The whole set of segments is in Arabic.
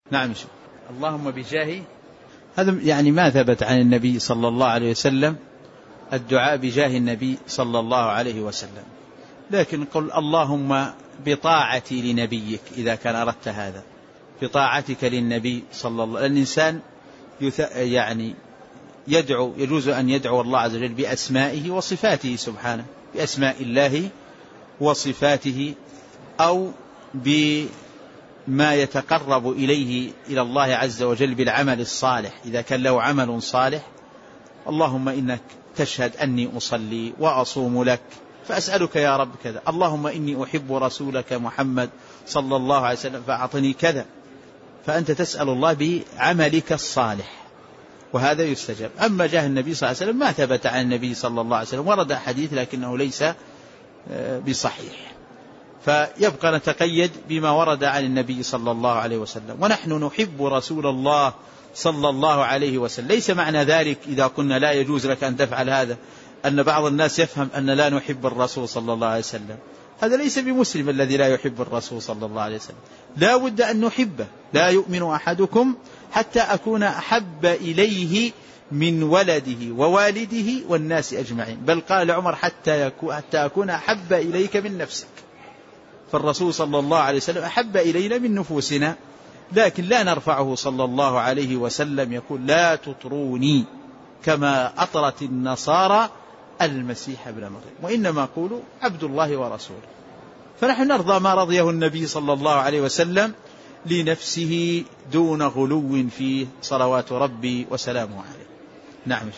نعم. اللهم بجاه، هذا يعني ما ثبت عن النبي صلى الله عليه وسلم الدعاء بجاه النبي صلى الله عليه وسلم، لكن قل اللهم بطاعتي لنبيك إذا كان أردت هذا، بطاعتك للنبي صلى الله عليه وسلم. الإنسان يعني يدعو، يجوز أن يدعو الله عز وجل بأسمائه وصفاته سبحانه، بأسماء الله وصفاته، أو بما يتقرب إليه إلى الله عز وجل بالعمل الصالح. إذا كان له عمل صالح، اللهم إنك تشهد أني أصلي وأصوم لك فأسألك يا رب كذا، اللهم إني أحب رسولك محمد صلى الله عليه وسلم فأعطني كذا، فأنت تسأل الله بعملك الصالح وهذا يستجاب. أما جاه النبي صلى الله عليه وسلم ما ثبت عن النبي صلى الله عليه وسلم، ورد حديث لكنه ليس بصحيح، فيبقى نتقيد بما ورد عن النبي صلى الله عليه وسلم. ونحن نحب رسول الله صلى الله عليه وسلم. ليس معنى ذلك إذا قلنا لا يجوز لك أن تفعل هذا أن بعض الناس يفهم أن لا نحب الرسول صلى الله عليه وسلم، هذا ليس بمسلم الذي لا يحب الرسول صلى الله عليه وسلم. لا بد أن نحبه، لا يؤمن أحدكم حتى أكون أحب إليه من ولده ووالده والناس أجمعين، بل قال عمر حتى أكون أحب إليك من نفسك. فالرسول صلى الله عليه وسلم أحب إلينا من نفوسنا، لكن لا نرفعه صلى الله عليه وسلم يقول لا تطروني كما أطرت النصارى المسيح ابن مريم، وإنما قولوا عبد الله ورسوله. فنحن نرضى ما رضيه النبي صلى الله عليه وسلم لنفسه دون غلو فيه صلوات ربي وسلامه عليه. نعم.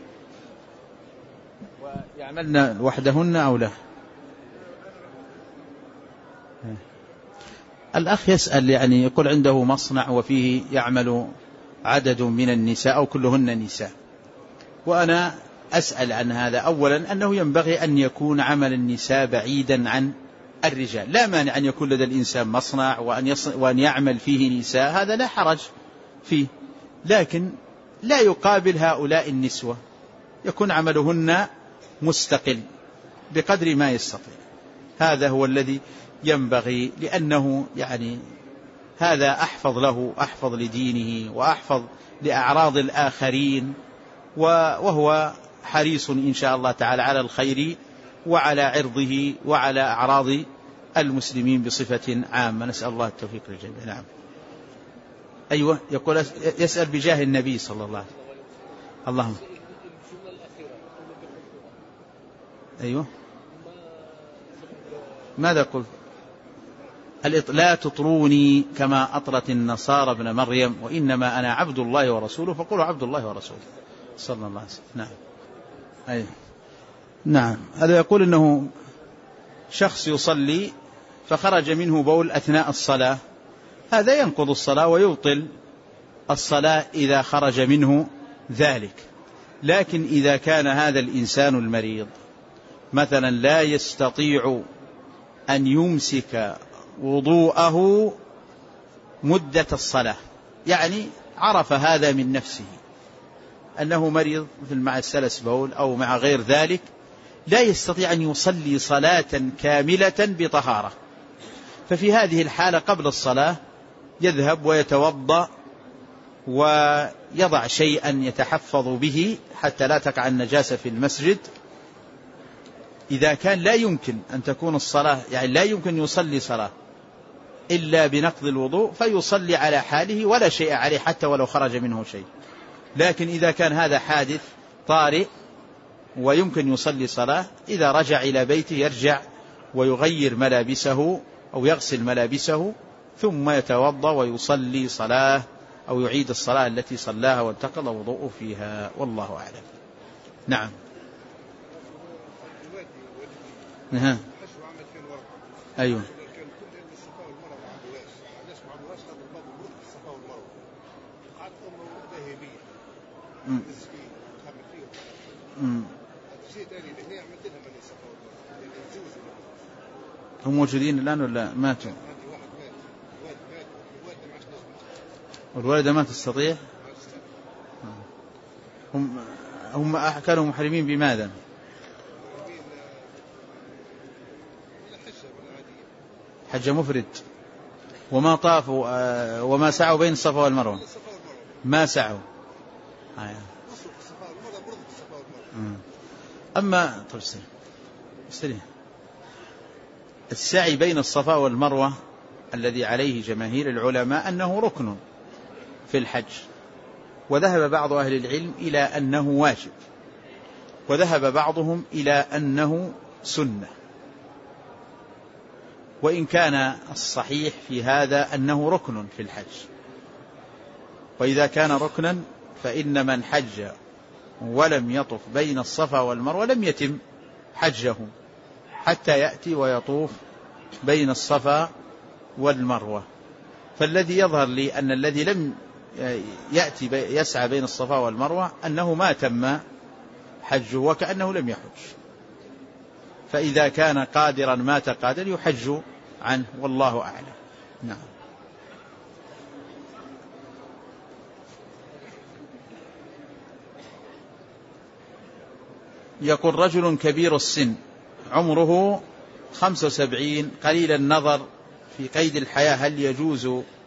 ويعملن وحدهن أو لا؟ الأخ يسأل يعني يقول عنده مصنع وفيه يعمل عدد من النساء أو كلهن نساء، وأنا أسأل عن هذا. أولا أنه ينبغي أن يكون عمل النساء بعيدا عن الرجال، لا مانع أن يكون لدى الإنسان مصنع وأن يعمل فيه نساء، هذا لا حرج فيه، لكن لا يقابل هؤلاء النسوة، يكون عملهن مستقل بقدر ما يستطيع. هذا هو الذي ينبغي، لأنه يعني هذا أحفظ له، أحفظ لدينه وأحفظ لأعراض الآخرين، وهو حريص إن شاء الله تعالى على الخير وعلى عرضه وعلى أعراض المسلمين بصفة عامة. نسأل الله التوفيق للجميع. نعم. أيوة، يقول يسأل بجاه النبي صلى الله عليه وسلم. اللهم أيوة، ماذا قلت؟ لا تطروني كما أطرت النصارى ابن مريم وإنما أنا عبد الله ورسوله فقولوا عبد الله ورسوله صلى الله عليه وسلم. نعم. أيوة. نعم. هذا يقول إنه شخص يصلي فخرج منه بول أثناء الصلاة، هذا ينقض الصلاة ويبطل الصلاة إذا خرج منه ذلك. لكن إذا كان هذا الإنسان المريض مثلا لا يستطيع أن يمسك وضوءه مدة الصلاة، يعني عرف هذا من نفسه أنه مريض مثل مع السلس بول أو مع غير ذلك، لا يستطيع أن يصلي صلاة كاملة بطهارة، ففي هذه الحالة قبل الصلاة يذهب ويتوضأ ويضع شيئا يتحفظ به حتى لا تقع النجاسة في المسجد. إذا كان لا يمكن أن تكون الصلاة، يعني لا يمكن يصلي صلاة إلا بنقض الوضوء، فيصلي على حاله ولا شيء عليه حتى ولو خرج منه شيء. لكن إذا كان هذا حادث طارئ ويمكن يصلي صلاة، إذا رجع إلى بيته يرجع ويغير ملابسه أو يغسل ملابسه ثم يتوضأ ويصلي صلاة أو يعيد الصلاة التي صلاها وانتقل وضوءه فيها، والله أعلم. نعم. نعم. أيوه. هم موجودين الآن ولا ماتوا؟ والوالدة ما تستطيع. هم كانوا محرمين بماذا؟ حج مفرد. وما طافوا وما سعوا بين الصفا والمروة ما سعوا. أما طب السعي بين الصفا والمروة الذي عليه جماهير العلماء أنه ركن في الحج، وذهب بعض أهل العلم إلى أنه واجب، وذهب بعضهم إلى أنه سنة، وإن كان الصحيح في هذا أنه ركن في الحج. وإذا كان ركنا فإن من حج ولم يطف بين الصفا والمروة لم يتم حجه حتى يأتي ويطوف بين الصفا والمروة. فالذي يظهر لي أن الذي لم يأتي يسعى بين الصفا والمروة أنه ما تم حجه وكأنه لم يحج، فإذا كان قادرا مات قادر يحج عنه، والله أعلم. نعم. يقول رجل كبير السن عمره 75 قليل النظر في قيد الحياة، هل يجوز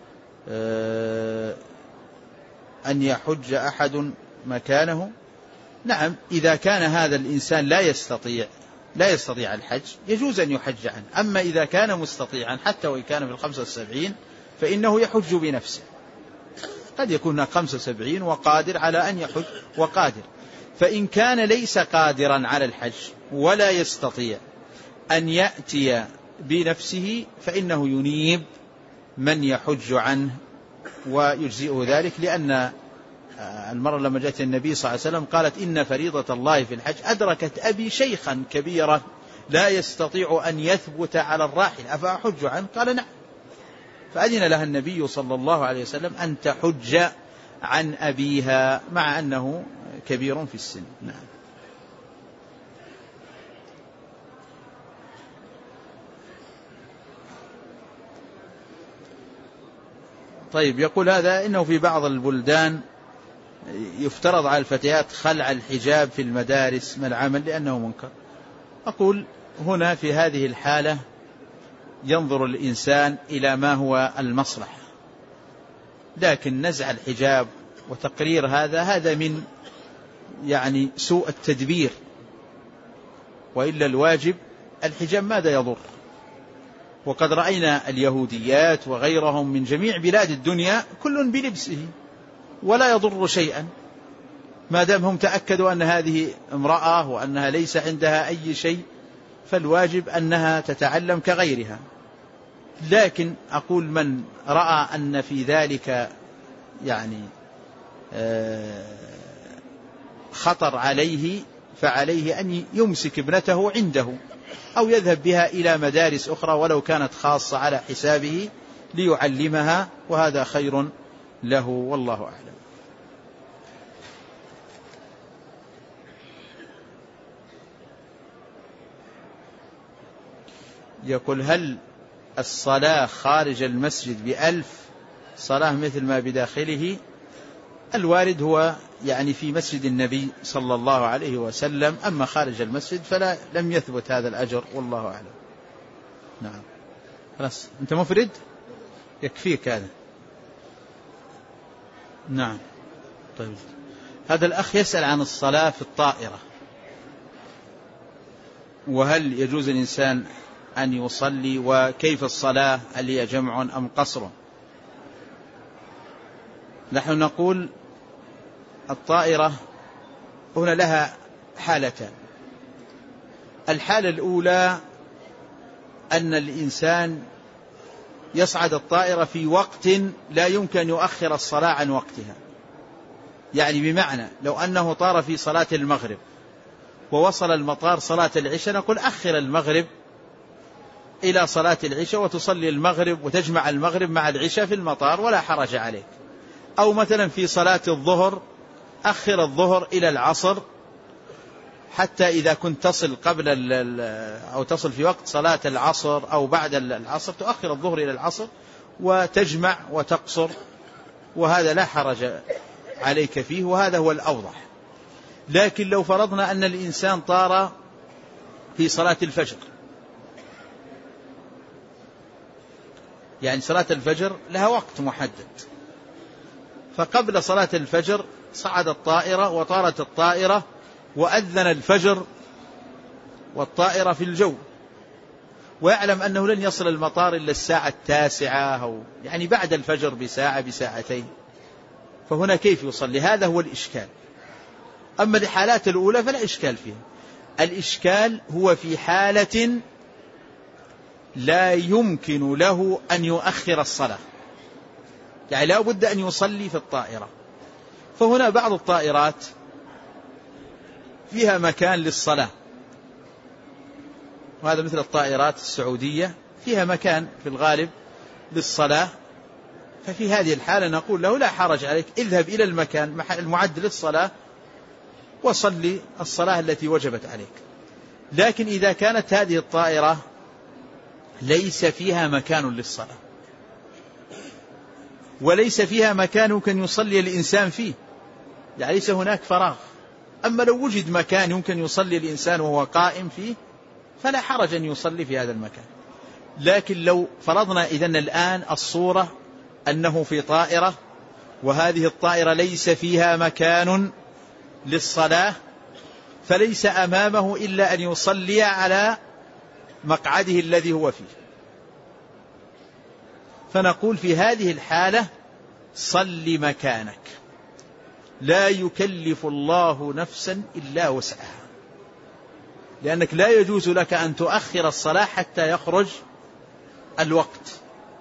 أن يحج أحد مكانه؟ نعم، إذا كان هذا الإنسان لا يستطيع الحج يجوز أن يحج عنه. أما إذا كان مستطيعا حتى وإن كان في 75 فإنه يحج بنفسه. قد يكون 75 وقادر على أن يحج وقادر، فإن كان ليس قادرا على الحج ولا يستطيع أن يأتي بنفسه فإنه ينيب من يحج عنه ويجزئه ذلك، لأن المرة لما جاءت النبي صلى الله عليه وسلم قالت إن فريضة الله في الحج أدركت أبي شيخا كبيرا لا يستطيع أن يثبت على الراحل أفأحج عنه؟ قال نعم، فأذن لها النبي صلى الله عليه وسلم أن تحج عن أبيها مع أنه كبير في السن. نعم. طيب، يقول هذا إنه في بعض البلدان يفترض على الفتيات خلع الحجاب في المدارس، ما العمل لأنه منكر؟ أقول هنا في هذه الحالة ينظر الإنسان إلى ما هو المصلحة، لكن نزع الحجاب وتقرير هذا من يعني سوء التدبير، وإلا الواجب الحجاب ماذا يضر؟ وقد رأينا اليهوديات وغيرهم من جميع بلاد الدنيا كل بلبسه ولا يضر شيئا، ما دام هم تأكدوا أن هذه امرأة وأنها ليس عندها أي شيء، فالواجب أنها تتعلم كغيرها. لكن أقول من رأى أن في ذلك يعني خطر عليه فعليه أن يمسك ابنته عنده أو يذهب بها إلى مدارس أخرى ولو كانت خاصة على حسابه ليعلمها، وهذا خير له، والله أعلم. يقول هل الصلاة خارج المسجد ب1000 صلاة مثل ما بداخله؟ الوارد هو يعني في مسجد النبي صلى الله عليه وسلم، أما خارج المسجد فلا لم يثبت هذا الأجر، والله أعلم. نعم. خلاص أنت مفرد يكفيك هذا. نعم. طيب، هذا الأخ يسأل عن الصلاة في الطائرة، وهل يجوز الإنسان أن يصلي، وكيف الصلاة، هل هي جمع أم قصر؟ نحن نقول الطائرة هنا لها حالتان. الحالة الأولى أن الإنسان يصعد الطائرة في وقت لا يمكن يؤخر الصلاة عن وقتها، يعني بمعنى لو أنه طار في صلاة المغرب ووصل المطار صلاة العشاء، نقول أخر المغرب إلى صلاة العشاء وتصلي المغرب وتجمع المغرب مع العشاء في المطار ولا حرج عليك. أو مثلا في صلاة الظهر أخر الظهر إلى العصر، حتى إذا كنت تصل قبل أو تصل في وقت صلاة العصر أو بعد العصر تؤخر الظهر إلى العصر وتجمع وتقصر، وهذا لا حرج عليك فيه، وهذا هو الأوضح. لكن لو فرضنا أن الإنسان طار في صلاة الفجر، يعني صلاة الفجر لها وقت محدد، فقبل صلاة الفجر صعدت الطائرة وطارت الطائرة وأذن الفجر والطائرة في الجو، ويعلم أنه لن يصل المطار إلا الساعة 9 أو يعني بعد الفجر بساعة بساعتين، فهنا كيف يصلي؟ هذا هو الإشكال. أما الحالات الأولى فلا إشكال فيها. الإشكال هو في حالة لا يمكن له أن يؤخر الصلاة، يعني لا بد أن يصلي في الطائرة. فهنا بعض الطائرات فيها مكان للصلاة، وهذا مثل الطائرات السعودية فيها مكان في الغالب للصلاة، ففي هذه الحالة نقول له لا حرج عليك، اذهب إلى المكان المعد للصلاة وصلي الصلاة التي وجبت عليك. لكن إذا كانت هذه الطائرة ليس فيها مكان للصلاة وليس فيها مكان يمكن يصلي الإنسان فيه، يعني ليس هناك فراغ، أما لو وجد مكان يمكن يصلي الإنسان وهو قائم فيه فلا حرج أن يصلي في هذا المكان. لكن لو فرضنا إذن الآن الصورة أنه في طائرة وهذه الطائرة ليس فيها مكان للصلاة، فليس أمامه إلا أن يصلي على مقعده الذي هو فيه، فنقول في هذه الحالة صل مكانك، لا يكلف الله نفسا إلا وسعها، لأنك لا يجوز لك أن تؤخر الصلاة حتى يخرج الوقت.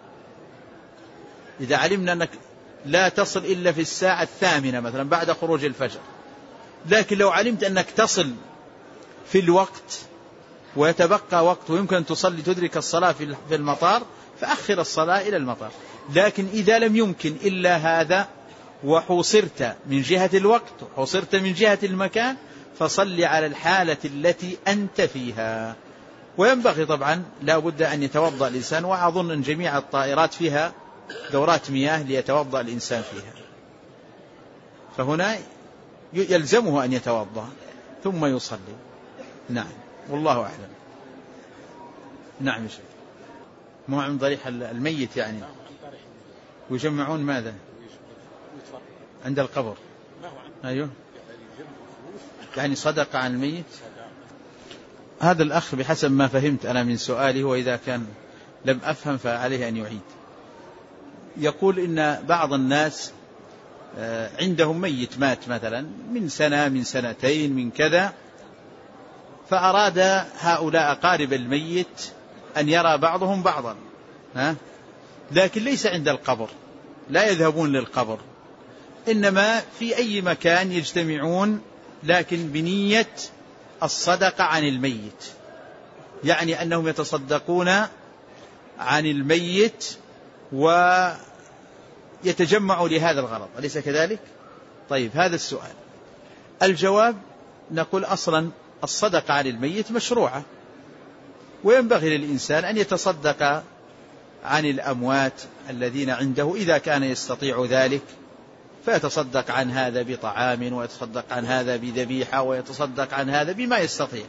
إذا علمنا أنك لا تصل إلا في الساعة 8 مثلا بعد خروج الفجر، لكن لو علمت أنك تصل في الوقت ويتبقى وقت ويمكن أن تصلي تدرك الصلاة في المطار، فأخر الصلاة إلى المطار. لكن إذا لم يمكن إلا هذا وحوصرت من جهة الوقت وحوصرت من جهة المكان، فصل على الحالة التي أنت فيها. وينبغي طبعا لا بد أن يتوضأ الإنسان، وأظن أن جميع الطائرات فيها دورات مياه ليتوضأ الإنسان فيها، فهنا يلزمه أن يتوضأ ثم يصلي. نعم والله أعلم. نعم شيخ. مو عن ضريح الميت يعني ويجمعون ماذا عند القبر؟ أيوه يعني صدقة عن الميت. هذا الأخ بحسب ما فهمت أنا من سؤاله، وإذا كان لم أفهم فعليه أن يعيد. يقول إن بعض الناس عندهم ميت مات مثلا من سنة من سنتين من كذا، فأراد هؤلاء أقارب الميت أن يرى بعضهم بعضا، لكن ليس عند القبر، لا يذهبون للقبر، إنما في أي مكان يجتمعون لكن بنية الصدقة عن الميت، يعني أنهم يتصدقون عن الميت ويتجمعوا لهذا الغرض، أليس كذلك؟ طيب هذا السؤال. الجواب نقول أصلا الصدقة عن الميت مشروعة، وينبغي للإنسان أن يتصدق عن الأموات الذين عنده إذا كان يستطيع ذلك، فيتصدق عن هذا بطعام ويتصدق عن هذا بذبيحة ويتصدق عن هذا بما يستطيع،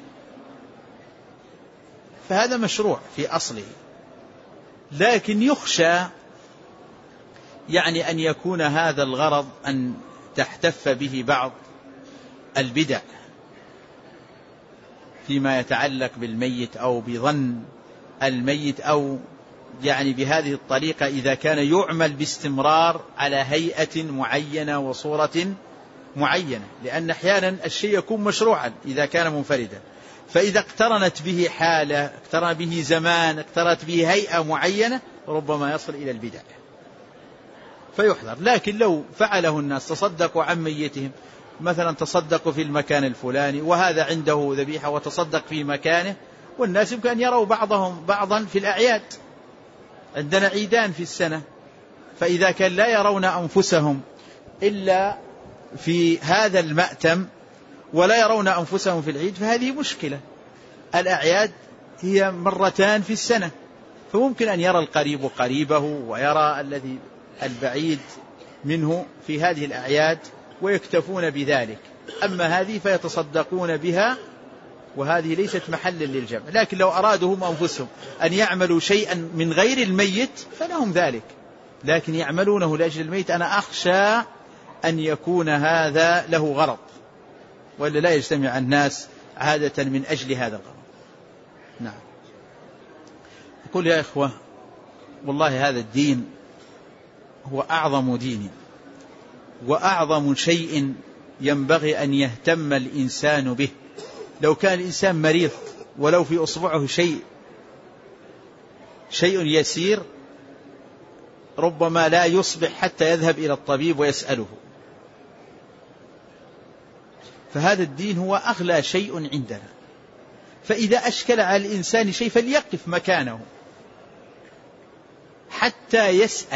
فهذا مشروع في أصله. لكن يخشى يعني أن يكون هذا الغرض أن تحتف به بعض البدع فيما يتعلق بالميت أو بظن الميت، أو يعني بهذه الطريقة إذا كان يعمل باستمرار على هيئة معينة وصورة معينة، لأن أحيانا الشيء يكون مشروعا إذا كان منفردا، فإذا اقترنت به حالة، اقترن به زمان، اقترنت به هيئة معينة، ربما يصل إلى البدع فيحذر. لكن لو فعله الناس تصدقوا عن ميتهم، مثلا تصدقوا في المكان الفلاني وهذا عنده ذبيحة وتصدق في مكانه، والناس يمكن أن يروا بعضهم بعضا في الأعياد، عندنا عيدان في السنة، فإذا كان لا يرون أنفسهم إلا في هذا المأتم ولا يرون أنفسهم في العيد، فهذه مشكلة. الأعياد هي مرتان في السنة، فممكن أن يرى القريب قريبه ويرى الذي البعيد منه في هذه الأعياد ويكتفون بذلك. أما هذه فيتصدقون بها وهذه ليست محلا للجمع. لكن لو أرادوا هم أنفسهم أن يعملوا شيئا من غير الميت فلهم ذلك، لكن يعملونه لأجل الميت أنا أخشى أن يكون هذا له غرض، وإلا لا يجتمع الناس عادة من أجل هذا الغرض. نعم. أقول يا إخوة، والله هذا الدين هو أعظم دين وأعظم شيء ينبغي أن يهتم الإنسان به. لو كان الإنسان مريض ولو في أصبعه شيء يسير ربما لا يصبح حتى يذهب إلى الطبيب ويسأله. فهذا الدين هو أغلى شيء عندنا، فإذا أشكل على الإنسان شيء فليقف مكانه حتى يسأل،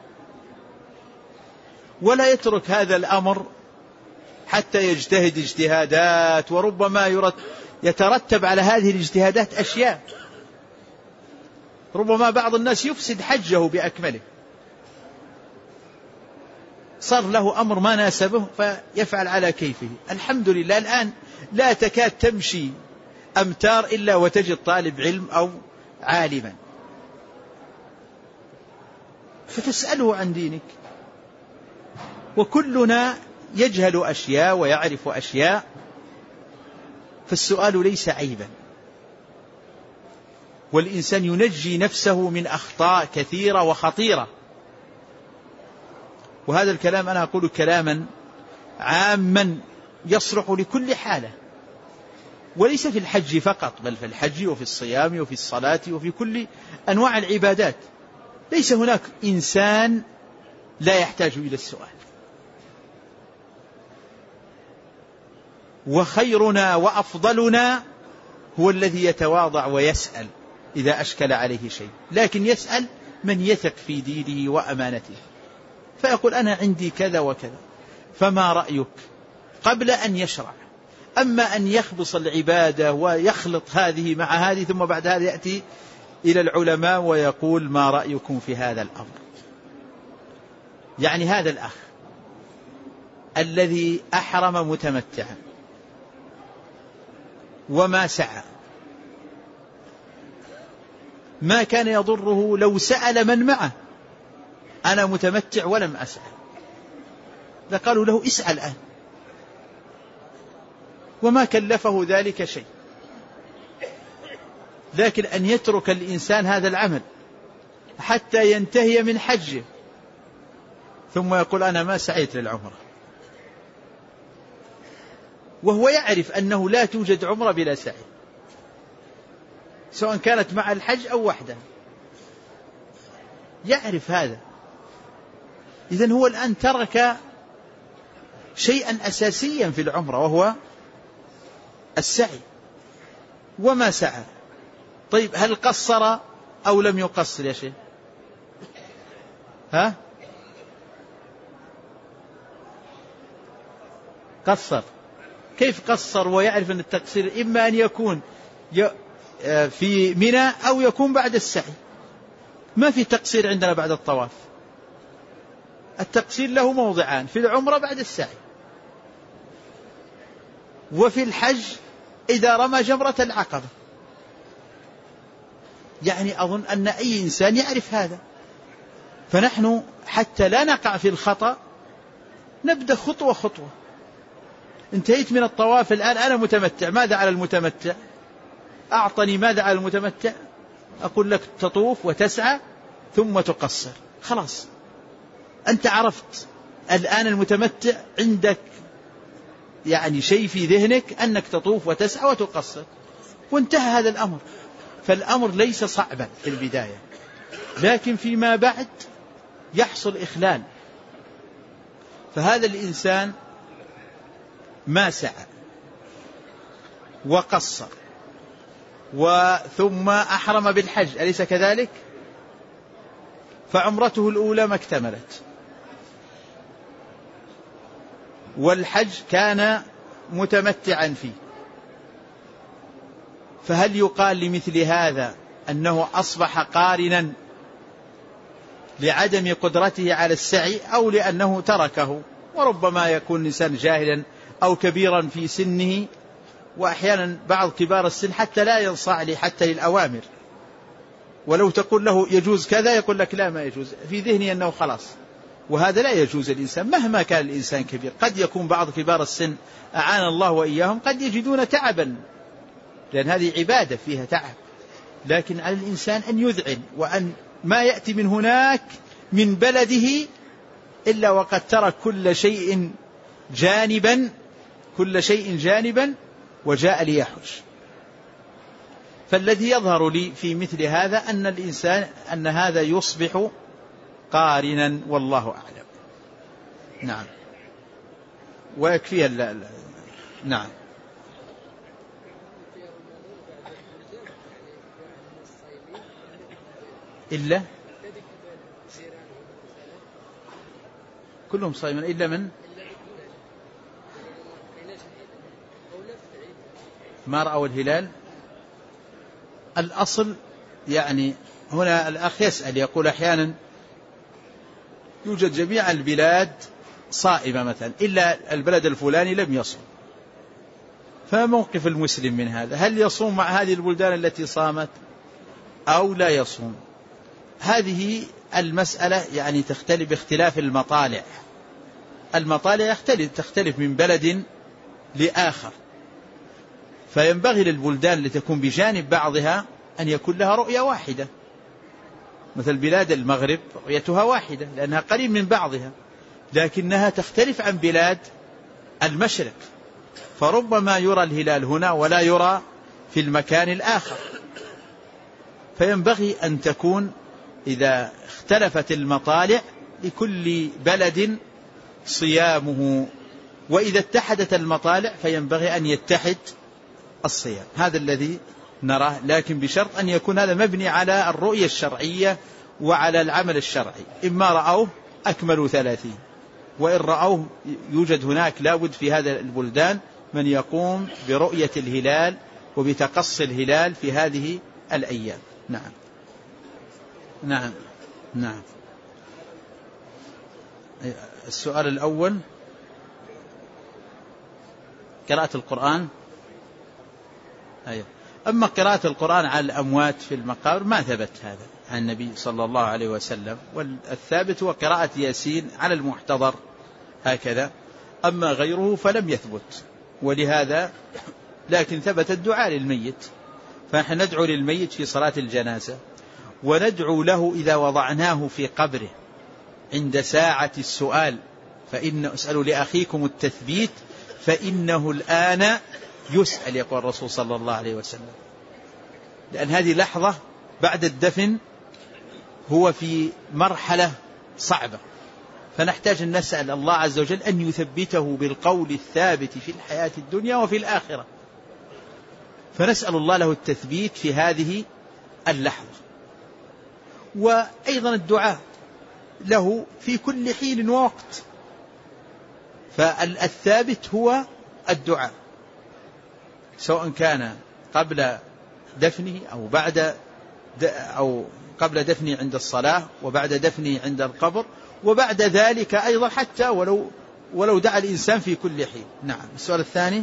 ولا يترك هذا الأمر حتى يجتهد اجتهادات، وربما يترتب على هذه الاجتهادات أشياء. ربما بعض الناس يفسد حجه بأكمله، صار له أمر ما ناسبه فيفعل على كيفه. الحمد لله الآن لا تكاد تمشي أمتار إلا وتجد طالب علم أو عالما فتسأله عن دينك. وكلنا يجهل أشياء ويعرف أشياء، فالسؤال ليس عيبا، والإنسان ينجي نفسه من أخطاء كثيرة وخطيرة. وهذا الكلام أنا أقول كلاما عاما يصلح لكل حالة، وليس في الحج فقط، بل في الحج وفي الصيام وفي الصلاة وفي كل أنواع العبادات. ليس هناك إنسان لا يحتاج إلى السؤال. وخيرنا وأفضلنا هو الذي يتواضع ويسأل إذا أشكل عليه شيء، لكن يسأل من يثق في دينه وأمانته، فيقول أنا عندي كذا وكذا، فما رأيك؟ قبل أن يشرع. أما أن يخبص العبادة ويخلط هذه مع هذه ثم بعد هذا يأتي إلى العلماء ويقول ما رأيكم في هذا الأمر؟ يعني هذا الأخ الذي أحرم متمتعا وما سعى، ما كان يضره لو سأل من معه أنا متمتع ولم أسعى، لقالوا له اسعى الآن، وما كلفه ذلك شيء. لكن أن يترك الإنسان هذا العمل حتى ينتهي من حجه ثم يقول أنا ما سعيت للعمرة، وهو يعرف أنه لا توجد عمرة بلا سعي، سواء كانت مع الحج أو وحده، يعرف هذا. إذن هو الآن ترك شيئا أساسيا في العمرة وهو السعي وما سعى. طيب هل قصر أو لم يقصر يا شيخ؟ قصر. كيف قصر ويعرف أن التقصير إما أن يكون في منى أو يكون بعد السعي؟ ما في تقصير عندنا بعد الطواف، التقصير له موضعان: في العمرة بعد السعي، وفي الحج إذا رمى جمرة العقبة. يعني أظن أن أي إنسان يعرف هذا. فنحن حتى لا نقع في الخطأ نبدأ خطوة خطوة. انتهيت من الطواف الآن أنا متمتع، ماذا على المتمتع؟ أعطني ماذا على المتمتع؟ أقول لك تطوف وتسعى ثم تقصر، خلاص أنت عرفت. الآن المتمتع عندك يعني شيء في ذهنك أنك تطوف وتسعى وتقصر، وانتهى هذا الأمر. فالأمر ليس صعبا في البداية، لكن فيما بعد يحصل إخلال. فهذا الإنسان ما سعى وقصر ثم أحرم بالحج، أليس كذلك؟ فعمرته الأولى ما اكتملت، والحج كان متمتعا فيه. فهل يقال لمثل هذا أنه أصبح قارنا لعدم قدرته على السعي أو لأنه تركه؟ وربما يكون الإنسان جاهلا أو كبيرا في سنه وأحيانا بعض كبار السن حتى لا ينصاع لي حتى للأوامر، ولو تقول له يجوز كذا يقول لك لا ما يجوز، في ذهني أنه خلاص. وهذا لا يجوز. الإنسان مهما كان الإنسان كبير، قد يكون بعض كبار السن أعان الله وإياهم قد يجدون تعبا، لأن هذه عبادة فيها تعب، لكن على الإنسان أن يذعن، وأن ما يأتي من هناك من بلده إلا وقد ترك كل شيء جانبا وجاء ليحج. فالذي يظهر لي في مثل هذا أن الإنسان أن هذا يصبح قارنا، والله أعلم. نعم. ويكفي نعم. إلا كلهم صائمون إلا من ما رأوا الهلال. الأصل يعني هنا الأخ يسأل يقول أحيانا يوجد جميع البلاد صائمة مثلا إلا البلد الفلاني لم يصوم، فموقف المسلم من هذا؟ هل يصوم مع هذه البلدان التي صامت أو لا يصوم؟ هذه المسألة يعني تختلف باختلاف المطالع. المطالع تختلف من بلد لآخر، فينبغي للبلدان لتكون بجانب بعضها أن يكون لها رؤية واحدة. مثل بلاد المغرب رؤيتها واحدة لأنها قريب من بعضها، لكنها تختلف عن بلاد المشرق، فربما يرى الهلال هنا ولا يرى في المكان الآخر. فينبغي أن تكون إذا اختلفت المطالع لكل بلد صيامه، وإذا اتحدت المطالع فينبغي أن يتحد الصيام. هذا الذي نراه، لكن بشرط أن يكون هذا مبني على الرؤية الشرعية وعلى العمل الشرعي. إما رأوه أكملوا 30، وإن رأوه يوجد هناك لابد في هذا البلدان من يقوم برؤية الهلال وبتقصي الهلال في هذه الأيام. نعم. نعم. نعم. السؤال الأول قراءة القرآن. أيوة. أما قراءة القرآن على الأموات في المقابر ما ثبت هذا عن النبي صلى الله عليه وسلم، والثابت هو قراءة ياسين على المحتضر هكذا، أما غيره فلم يثبت. ولهذا لكن ثبت الدعاء للميت، فنحن ندعو للميت في صلاة الجنازة، وندعو له إذا وضعناه في قبره عند ساعة السؤال، فإن اسألوا لأخيكم التثبيت فإنه الآن يسأل، يقول الرسول صلى الله عليه وسلم، لأن هذه لحظة بعد الدفن هو في مرحلة صعبة، فنحتاج أن نسأل الله عز وجل أن يثبته بالقول الثابت في الحياة الدنيا وفي الآخرة، فنسأل الله له التثبيت في هذه اللحظة. وأيضا الدعاء له في كل حين ووقت، فالثابت هو الدعاء، سواء كان قبل دفنه أو بعد أو قبل دفنه عند الصلاة وبعد دفنه عند القبر، وبعد ذلك أيضا حتى ولو دعا الإنسان في كل حين. نعم. السؤال الثاني: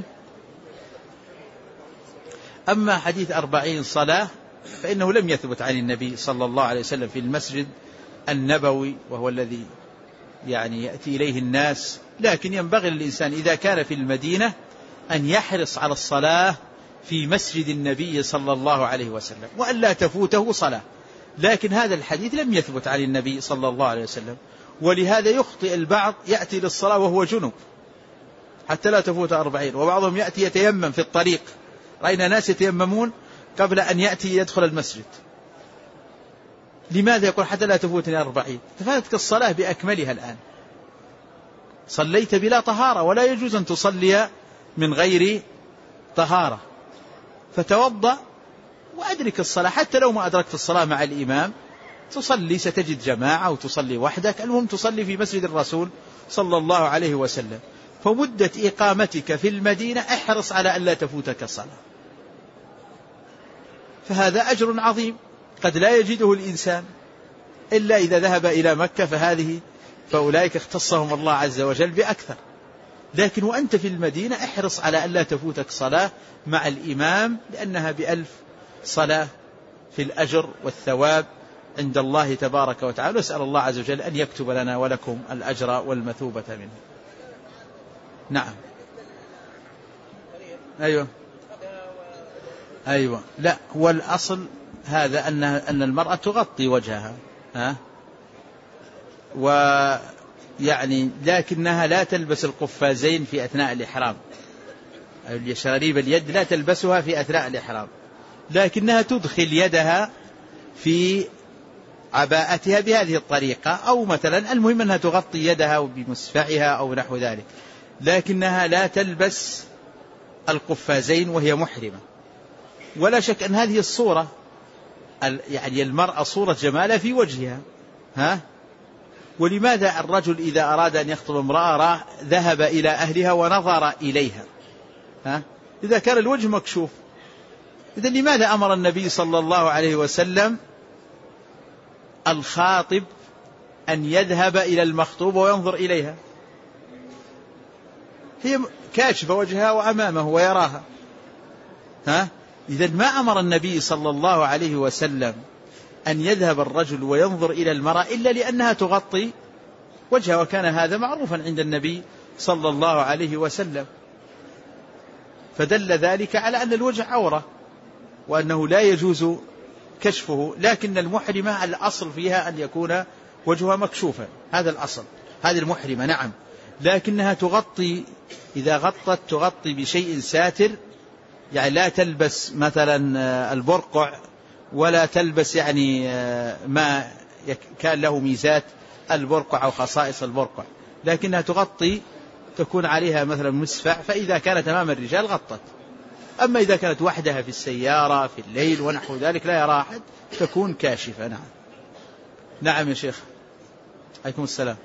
أما حديث 40 صلاة فإنه لم يثبت عن النبي صلى الله عليه وسلم في المسجد النبوي، وهو الذي يعني يأتي إليه الناس، لكن ينبغي للإنسان إذا كان في المدينة أن يحرص على الصلاة في مسجد النبي صلى الله عليه وسلم وأن لا تفوته صلاة. لكن هذا الحديث لم يثبت عن النبي صلى الله عليه وسلم، ولهذا يخطئ البعض يأتي للصلاة وهو جنب حتى لا تفوت 40، وبعضهم يأتي يتيمم في الطريق. رأينا ناس يتيممون قبل أن يأتي يدخل المسجد. لماذا؟ يقول حتى لا تفوتني 40. تفاتك الصلاة بأكملها الآن، صليت بلا طهارة، ولا يجوز أن تصلي من غير طهارة، فتوضأ وأدرك الصلاة، حتى لو ما أدركت الصلاة مع الإمام تصلي، ستجد جماعة وتصلي وحدك، المهم تصلي في مسجد الرسول صلى الله عليه وسلم. فمدة إقامتك في المدينة احرص على أن لا تفوتك الصلاة، فهذا أجر عظيم قد لا يجده الإنسان إلا إذا ذهب إلى مكة، فأولئك اختصهم الله عز وجل بأكثر. لكن وأنت في المدينة احرص على أن لا تفوتك صلاة مع الإمام، لأنها ب1000 صلاة في الأجر والثواب عند الله تبارك وتعالى. نسأل الله عز وجل أن يكتب لنا ولكم الأجر والمثوبة منه. نعم. أيوة. لا، هو الأصل هذا أن المرأة تغطي وجهها، ويعني لكنها لا تلبس القفازين في أثناء الإحرام، الشراريب اليد لا تلبسها في أثناء الإحرام، لكنها تدخل يدها في عباءتها بهذه الطريقة، أو مثلا المهم أنها تغطي يدها بمسفعها أو نحو ذلك، لكنها لا تلبس القفازين وهي محرمة. ولا شك أن هذه الصورة يعني المرأة صورة جمالها في وجهها، ولماذا الرجل إذا أراد أن يخطب امرأة ذهب إلى أهلها ونظر إليها؟ إذا كان الوجه مكشوف، إذا لماذا أمر النبي صلى الله عليه وسلم الخاطب أن يذهب إلى المخطوبة وينظر إليها؟ هي كاشفة وجهها وأمامه ويراها. إذا ما أمر النبي صلى الله عليه وسلم أن يذهب الرجل وينظر إلى المرأة إلا لأنها تغطي وجهها، وكان هذا معروفا عند النبي صلى الله عليه وسلم، فدل ذلك على أن الوجه عورة وأنه لا يجوز كشفه. لكن المحرمة الأصل فيها أن يكون وجهها مكشوفا، هذا الأصل. هذه المحرمة نعم، لكنها تغطي، إذا غطت تغطي بشيء ساتر، يعني لا تلبس مثلا البرقع، ولا تلبس يعني ما كان له ميزات البرقع أو خصائص البرقع، لكنها تغطي، تكون عليها مثلا مسفع، فإذا كانت أمام الرجال غطت. أما إذا كانت وحدها في السيارة في الليل ونحو ذلك لا يرى أحد تكون كاشفة. نعم. نعم يا شيخ. عليكم السلام.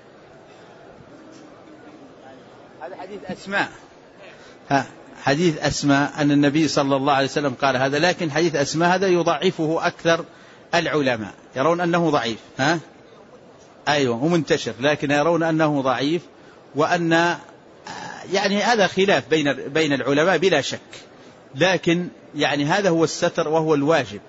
هذا حديث أسماء، حديث أسماء أن النبي صلى الله عليه وسلم قال هذا، لكن حديث أسماء هذا يضعفه أكثر العلماء، يرون أنه ضعيف. أيوة، ومنتشر، لكن يرون أنه ضعيف، وأن يعني هذا خلاف بين العلماء بلا شك، لكن يعني هذا هو الستر وهو الواجب.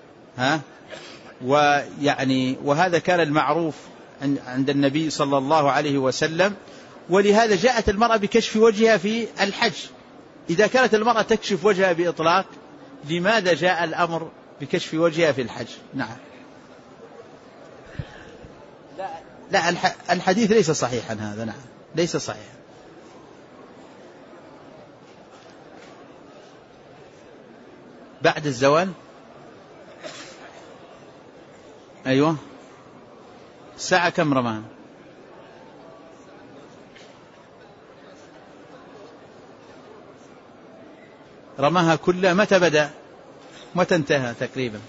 ويعني وهذا كان المعروف عند النبي صلى الله عليه وسلم، ولهذا جاءت المرأة بكشف وجهها في الحج. إذا كانت المرأة تكشف وجهها بإطلاق، لماذا جاء الأمر بكشف وجهها في الحج؟ نعم. لا، الحديث ليس صحيحا هذا، نعم ليس صحيحا. بعد الزوال. أيوة. الساعة كم رماها؟ رماها كلها. متى بدأ؟ متى انتهى تقريبا؟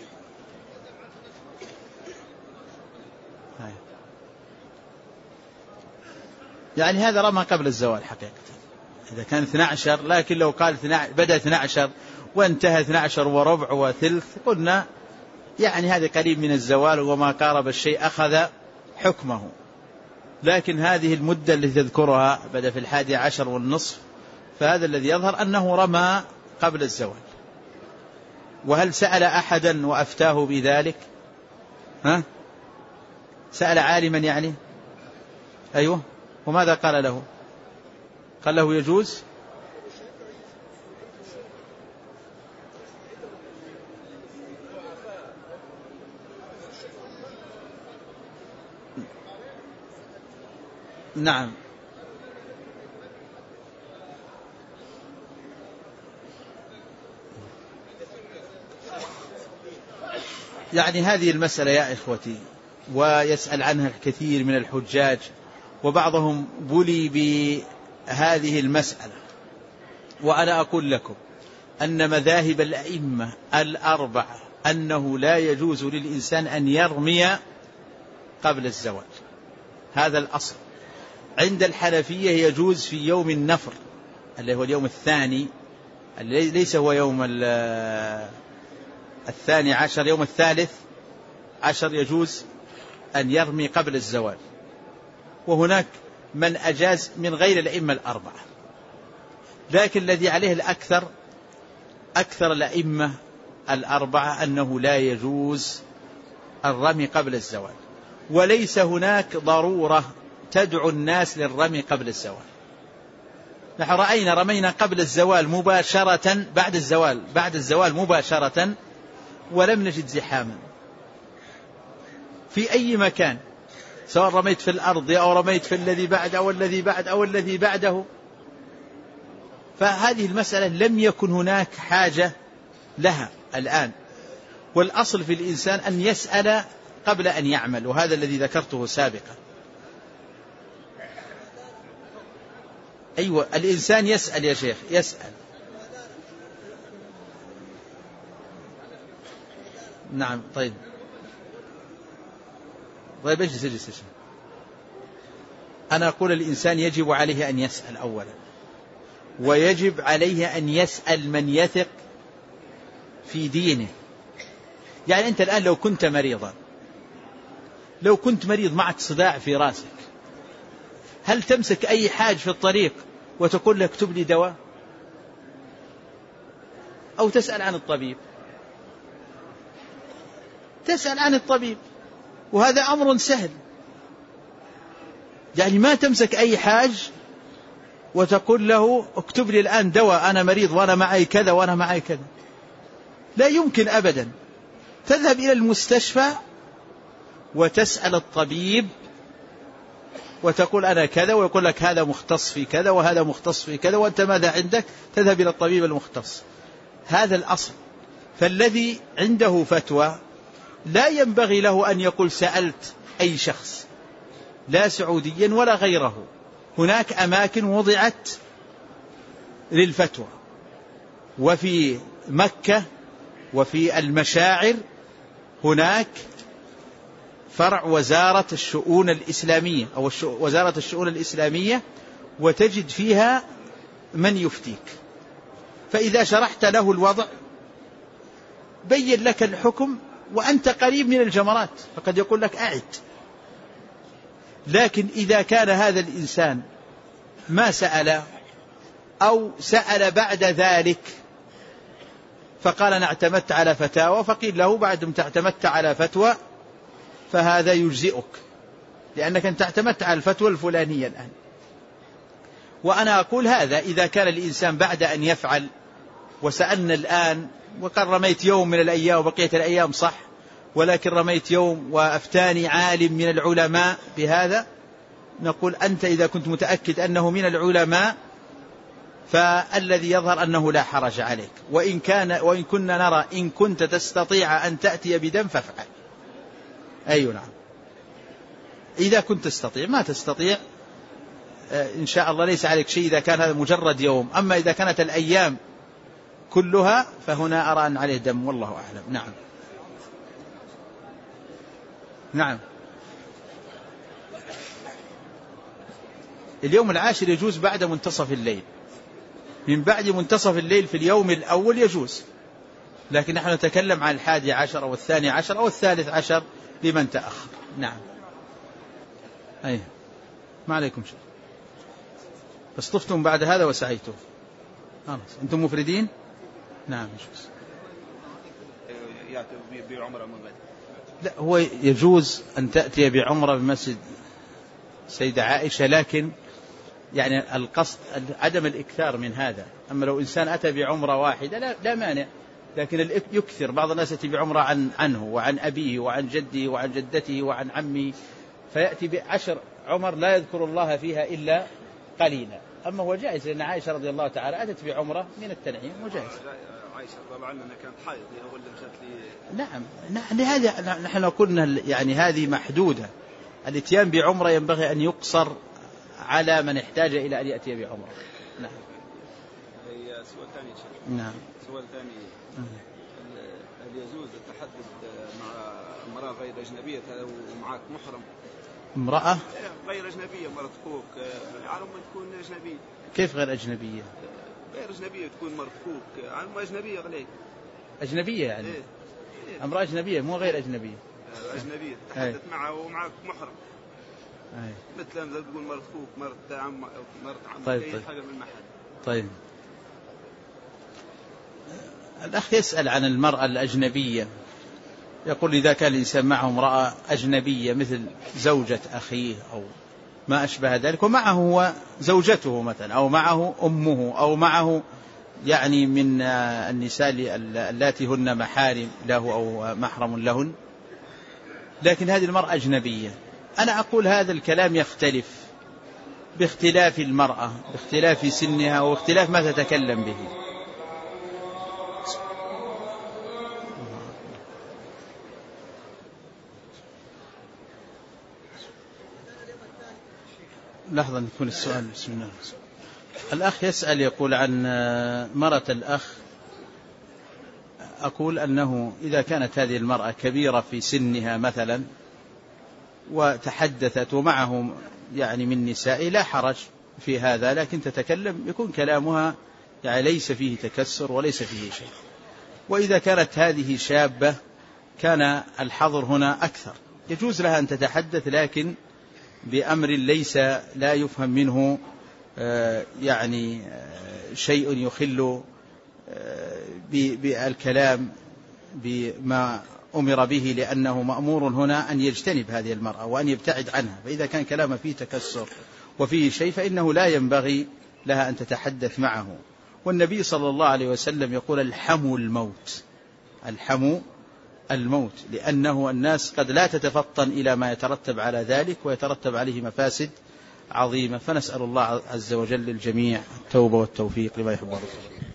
يعني هذا رمى قبل الزوال حقيقة، إذا كان 12. لكن لو قال بدأ 12 وانتهى 12 وربع وثلث، قلنا يعني هذا قريب من الزوال، وما قارب الشيء أخذ حكمه. لكن هذه المدة التي تذكرها بدأ في 11:30، فهذا الذي يظهر أنه رمى قبل الزوال. وهل سأل أحدا وأفتاه بذلك؟ سأل عالما يعني؟ أيوه. وماذا قال له؟ قال له يجوز. نعم. يعني هذه المسألة يا إخوتي، ويسأل عنها الكثير من الحجاج، وبعضهم بلي بهذه المسألة. وأنا أقول لكم أن مذاهب الأئمة الأربعة أنه لا يجوز للإنسان أن يرمي قبل الزوال، هذا الأصل. عند الحنفية يجوز في يوم النفر اللي هو اليوم الثاني، ليس هو يوم 12، يوم 13 يجوز أن يرمي قبل الزوال. وهناك من أجاز من غير الأئمة الأربعة، لكن الذي عليه الأكثر أكثر الأئمة الأربعة أنه لا يجوز الرمي قبل الزوال، وليس هناك ضرورة تدعو الناس للرمي قبل الزوال. نحن رمينا قبل الزوال مباشرة، بعد الزوال مباشرة، ولم نجد زحاما في أي مكان، سواء رميت في الأرض أو رميت في الذي بعد أو الذي بعد أو الذي بعده. فهذه المسألة لم يكن هناك حاجة لها الآن، والأصل في الإنسان أن يسأل قبل أن يعمل، وهذا الذي ذكرته سابقا. أيوة، الإنسان يسأل يا شيخ، يسأل. نعم. طيب اجلس. أنا أقول الإنسان يجب عليه أن يسأل أولا، ويجب عليه أن يسأل من يثق في دينه. يعني أنت الآن لو كنت مريض معك صداع في رأسك، هل تمسك أي حاج في الطريق وتقول له اكتب لي دواء، أو تسأل عن الطبيب؟ تسأل عن الطبيب، وهذا أمر سهل. يعني ما تمسك أي حاج وتقول له اكتب لي الآن دواء، أنا مريض وأنا معي كذا وأنا معي كذا، لا يمكن أبدا. تذهب إلى المستشفى وتسأل الطبيب وتقول أنا كذا، ويقول لك هذا مختص في كذا وهذا مختص في كذا، وأنت ماذا عندك؟ تذهب إلى الطبيب المختص. هذا الأصل. فالذي عنده فتوى لا ينبغي له أن يقول سألت أي شخص، لا سعوديا ولا غيره. هناك أماكن وضعت للفتوى، وفي مكة وفي المشاعر هناك فرع وزارة الشؤون الإسلامية أو وزارة الشؤون الإسلامية، وتجد فيها من يفتيك. فإذا شرحت له الوضع بين لك الحكم، وأنت قريب من الجمرات، فقد يقول لك أعد. لكن إذا كان هذا الإنسان ما سأل أو سأل بعد ذلك فقال أنا اعتمدت على فتاوى، فقيل له بعد ما اعتمدت على فتوى فهذا يجزئك، لأنك أنت اعتمدت على الفتوى الفلانية الآن. وأنا أقول هذا إذا كان الإنسان بعد أن يفعل وسألنا الآن وقال رميت يوم من الأيام وبقية الأيام صح، ولكن رميت يوم وأفتاني عالم من العلماء بهذا، نقول أنت إذا كنت متأكد أنه من العلماء فالذي يظهر أنه لا حرج عليك. وإن كنا نرى إن كنت تستطيع أن تأتي بدم فافعل. أيوة نعم، إذا كنت تستطيع. ما تستطيع إن شاء الله ليس عليك شيء إذا كان هذا مجرد يوم. أما إذا كانت الأيام كلها فهنا أرى أن عليه دم، والله أعلم. نعم. نعم. اليوم العاشر يجوز بعد منتصف الليل، من بعد منتصف الليل في اليوم الأول يجوز، لكن نحن نتكلم عن 11 أو 12 أو 13 لمن تأخر. نعم. أي ما عليكم شيء، بس طفتم بعد هذا وسعيتم. أنتم مفردين. نعم. لا، هو يجوز أن تأتي بعمرة بمسجد سيدة عائشة، لكن يعني القصد عدم الإكثار من هذا. أما لو إنسان أتى بعمرة واحدة لا مانع، لكن يكثر. بعض الناس يأتي بعمرة عنه وعن أبيه وعن جده وعن جدته وعن عمه، فيأتي ب10 عمر لا يذكر الله فيها إلا قليلا. أما هو جائز، لأن عائشة رضي الله تعالى أتت بعمرة من التنعيم وجائز. عائشة طبعا أنها كانت حائض هو اللي مشت لي. نعم، لهذا نحن قلنا يعني هذه محدودة. الاتيان بعمرة ينبغي أن يقصر على من احتاج إلى أن يأتي بعمرة. نعم. هي سؤال ثاني. نعم. سؤال ثاني. هل يجوز التحدث مع امرأة غير أجنبية ومعك محرم؟ امرأة غير أجنبية، مرة أخوك، على ما تكون أجنبية. كيف غير أجنبية؟ غير أجنبية تكون مرة أخوك، على ما أجنبية غليك. أجنبية يعني؟ إيه. امرأة أجنبية مو غير أجنبية. أجنبية تحدث معه ومعك محرم. مثل ما تقول مرة أخوك، مرة عم، مرة عم. طيب. حاجة من المحل. طيب. الأخ يسأل عن المرأة الأجنبية، يقول إذا كان الإنسان معه امرأة أجنبية مثل زوجة أخيه أو ما أشبه ذلك، ومعه هو زوجته مثلا، أو معه أمه، أو معه يعني من النساء اللاتي هن محارم له أو محرم لهن، لكن هذه المرأة أجنبية، أنا أقول هذا الكلام يختلف باختلاف المرأة، باختلاف سنها واختلاف ما تتكلم به. لحظة نكون السؤال. بسم الله. الأخ يسأل يقول عن مرة الأخ، أقول أنه إذا كانت هذه المرأة كبيرة في سنها مثلا وتحدثت ومعه يعني من نسائه لا حرج في هذا، لكن تتكلم يكون كلامها يعني ليس فيه تكسر وليس فيه شيء. وإذا كانت هذه شابة كان الحظر هنا أكثر، يجوز لها أن تتحدث لكن بأمر ليس لا يفهم منه يعني شيء يخل بالكلام بما أمر به، لأنه مأمور هنا أن يجتنب هذه المرأة وأن يبتعد عنها. فإذا كان كلامه فيه تكسر وفيه شيء فإنه لا ينبغي لها أن تتحدث معه. والنبي صلى الله عليه وسلم يقول الحمو الموت، الحمو الموت، لأنه الناس قد لا تتفطن إلى ما يترتب على ذلك ويترتب عليه مفاسد عظيمة. فنسأل الله عز وجل للجميع التوبة والتوفيق لما يحب ورسوله.